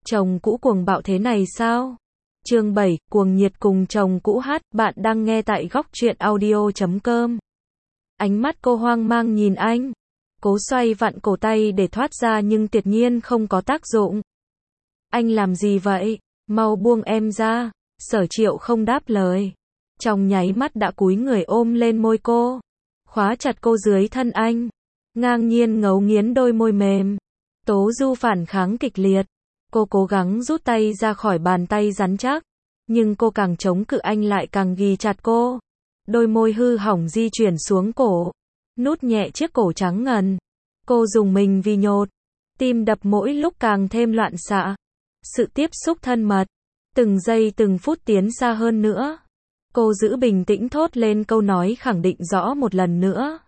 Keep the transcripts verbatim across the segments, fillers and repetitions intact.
Chồng cũ cuồng bạo thế này sao? Chương bảy, cuồng nhiệt cùng chồng cũ hát, bạn đang nghe tại góc truyện audio chấm com. Ánh mắt cô hoang mang nhìn anh. Cố xoay vặn cổ tay để thoát ra nhưng tuyệt nhiên không có tác dụng. Anh làm gì vậy? Mau buông em ra. Sở Triệu không đáp lời. Trong nháy mắt đã cúi người ôm lên môi cô. Khóa chặt cô dưới thân anh. Ngang nhiên ngấu nghiến đôi môi mềm. Tố Du phản kháng kịch liệt. Cô cố gắng rút tay ra khỏi bàn tay rắn chắc. Nhưng cô càng chống cự anh lại càng ghì chặt cô. Đôi môi hư hỏng di chuyển xuống cổ. Nút nhẹ chiếc cổ trắng ngần. Cô dùng mình vì nhột. Tim đập mỗi lúc càng thêm loạn xạ. Sự tiếp xúc thân mật. Từng giây từng phút tiến xa hơn nữa. Cô giữ bình tĩnh thốt lên câu nói khẳng định rõ một lần nữa.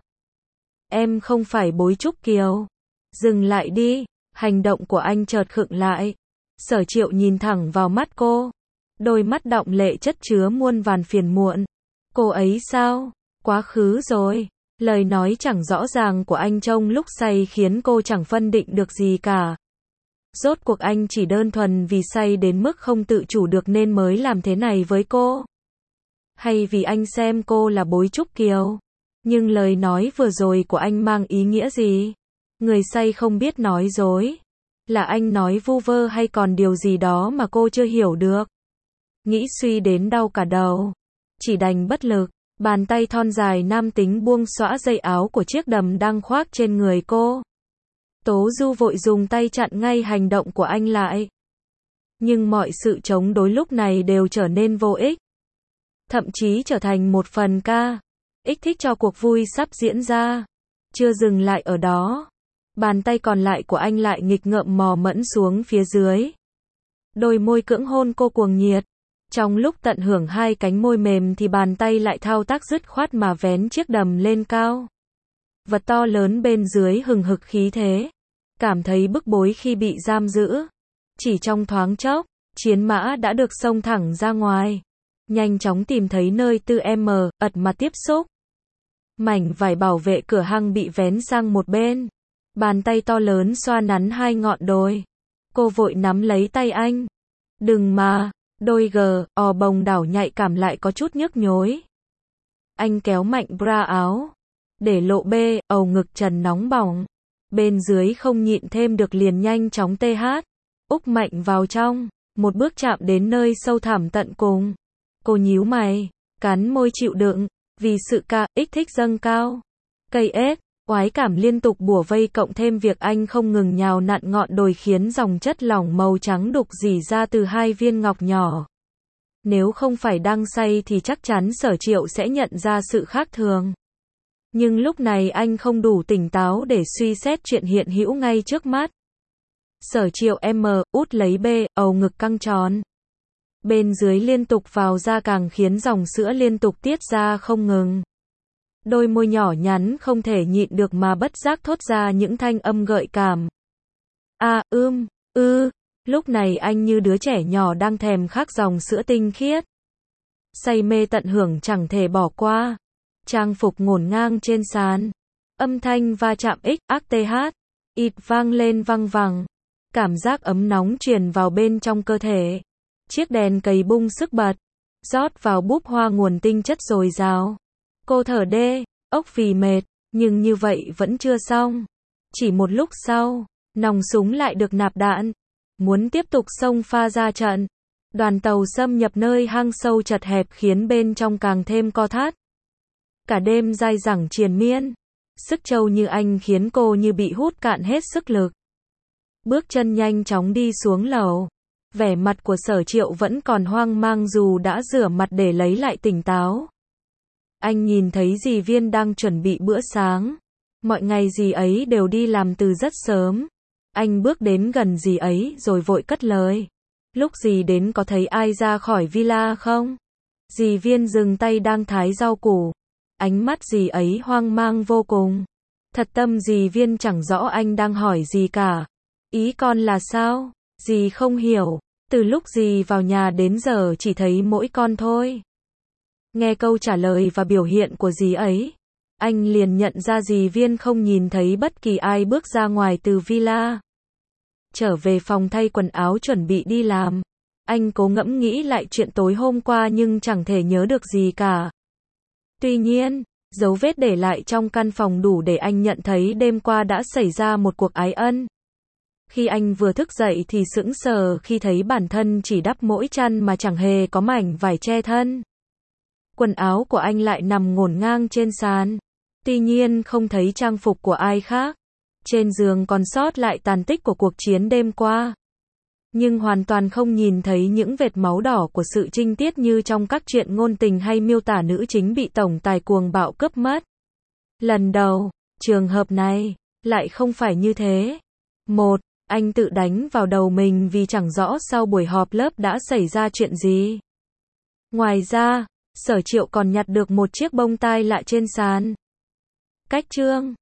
Em không phải Bối Trúc Kiều. Dừng lại đi. Hành động của anh chợt khựng lại. Sở Triệu nhìn thẳng vào mắt cô. Đôi mắt đọng lệ chất chứa muôn vàn phiền muộn. Cô ấy sao? Quá khứ rồi. Lời nói chẳng rõ ràng của anh trong lúc say khiến cô chẳng phân định được gì cả. Rốt cuộc anh chỉ đơn thuần vì say đến mức không tự chủ được nên mới làm thế này với cô? Hay vì anh xem cô là Bối Trúc Kiều? Nhưng lời nói vừa rồi của anh mang ý nghĩa gì? Người say không biết nói dối. Là anh nói vu vơ hay còn điều gì đó mà cô chưa hiểu được? Nghĩ suy đến đau cả đầu. Chỉ đành bất lực. Bàn tay thon dài nam tính buông xõa dây áo của chiếc đầm đang khoác trên người cô. Tố Du vội dùng tay chặn ngay hành động của anh lại. Nhưng mọi sự chống đối lúc này đều trở nên vô ích. Thậm chí trở thành một phần ca. Ích thích cho cuộc vui sắp diễn ra. Chưa dừng lại ở đó. Bàn tay còn lại của anh lại nghịch ngợm mò mẫm xuống phía dưới. Đôi môi cưỡng hôn cô cuồng nhiệt. Trong lúc tận hưởng hai cánh môi mềm thì bàn tay lại thao tác dứt khoát mà vén chiếc đầm lên cao. Vật to lớn bên dưới hừng hực khí thế. Cảm thấy bức bối khi bị giam giữ. Chỉ trong thoáng chốc, chiến mã đã được xông thẳng ra ngoài. Nhanh chóng tìm thấy nơi tư em, ật mặt tiếp xúc. Mảnh vải bảo vệ cửa hang bị vén sang một bên. Bàn tay to lớn xoa nắn hai ngọn đồi. Cô vội nắm lấy tay anh. Đừng mà, đôi gờ, ò bồng đảo nhạy cảm lại có chút nhức nhối. Anh kéo mạnh bra áo. Để lộ bê, ầu ngực trần nóng bỏng. Bên dưới không nhịn thêm được liền nhanh chóng tê hát. Úc mạnh vào trong. Một bước chạm đến nơi sâu thẳm tận cùng. Cô nhíu mày. Cắn môi chịu đựng. Vì sự ca, ích thích dâng cao. Cây ếch. Oái cảm liên tục bủa vây cộng thêm việc anh không ngừng nhào nặn ngọn đồi khiến dòng chất lỏng màu trắng đục rỉ ra từ hai viên ngọc nhỏ. Nếu không phải đang say thì chắc chắn Sở Triệu sẽ nhận ra sự khác thường. Nhưng lúc này anh không đủ tỉnh táo để suy xét chuyện hiện hữu ngay trước mắt. Sở Triệu em út lấy bê, ầu ngực căng tròn. Bên dưới liên tục vào ra càng khiến dòng sữa liên tục tiết ra không ngừng. Đôi môi nhỏ nhắn không thể nhịn được mà bất giác thốt ra những thanh âm gợi cảm. À, ưm, ư, lúc này anh như đứa trẻ nhỏ đang thèm khát dòng sữa tinh khiết. Say mê tận hưởng chẳng thể bỏ qua. Trang phục ngổn ngang trên sàn. Âm thanh va chạm x, ác th, ịt vang lên văng vẳng. Cảm giác ấm nóng truyền vào bên trong cơ thể. Chiếc đèn cầy bung sức bật. Rót vào búp hoa nguồn tinh chất dồi dào. Cô thở đê, ốc vì mệt, nhưng như vậy vẫn chưa xong. Chỉ một lúc sau, nòng súng lại được nạp đạn. Muốn tiếp tục xông pha ra trận. Đoàn tàu xâm nhập nơi hang sâu chật hẹp khiến bên trong càng thêm co thắt. Cả đêm dai dẳng triền miên. Sức trâu như anh khiến cô như bị hút cạn hết sức lực. Bước chân nhanh chóng đi xuống lầu. Vẻ mặt của Sở Triệu vẫn còn hoang mang dù đã rửa mặt để lấy lại tỉnh táo. Anh nhìn thấy dì Viên đang chuẩn bị bữa sáng. Mọi ngày dì ấy đều đi làm từ rất sớm. Anh bước đến gần dì ấy rồi vội cất lời. Lúc dì đến có thấy ai ra khỏi villa không? Dì Viên dừng tay đang thái rau củ. Ánh mắt dì ấy hoang mang vô cùng. Thật tâm dì Viên chẳng rõ anh đang hỏi gì cả. Ý con là sao? Dì không hiểu. Từ lúc dì vào nhà đến giờ chỉ thấy mỗi con thôi. Nghe câu trả lời và biểu hiện của dì ấy, anh liền nhận ra dì Viên không nhìn thấy bất kỳ ai bước ra ngoài từ villa. trở về phòng thay quần áo chuẩn bị đi làm. Anh cố ngẫm nghĩ lại chuyện tối hôm qua nhưng chẳng thể nhớ được gì cả. Tuy nhiên, dấu vết để lại trong căn phòng đủ để anh nhận thấy đêm qua đã xảy ra một cuộc ái ân. Khi anh vừa thức dậy thì sững sờ khi thấy bản thân chỉ đắp mỗi chăn mà chẳng hề có mảnh vải che thân. Quần áo của anh lại nằm ngổn ngang trên sàn. Tuy nhiên không thấy trang phục của ai khác. Trên giường còn sót lại tàn tích của cuộc chiến đêm qua. Nhưng hoàn toàn không nhìn thấy những vệt máu đỏ của sự trinh tiết như trong các truyện ngôn tình hay miêu tả nữ chính bị tổng tài cuồng bạo cướp mất. Lần đầu, trường hợp này lại không phải như thế. Một, anh tự đánh vào đầu mình vì chẳng rõ sau buổi họp lớp đã xảy ra chuyện gì. Ngoài ra, Sở Triệu còn nhặt được một chiếc bông tai lạ trên sàn. Cách chương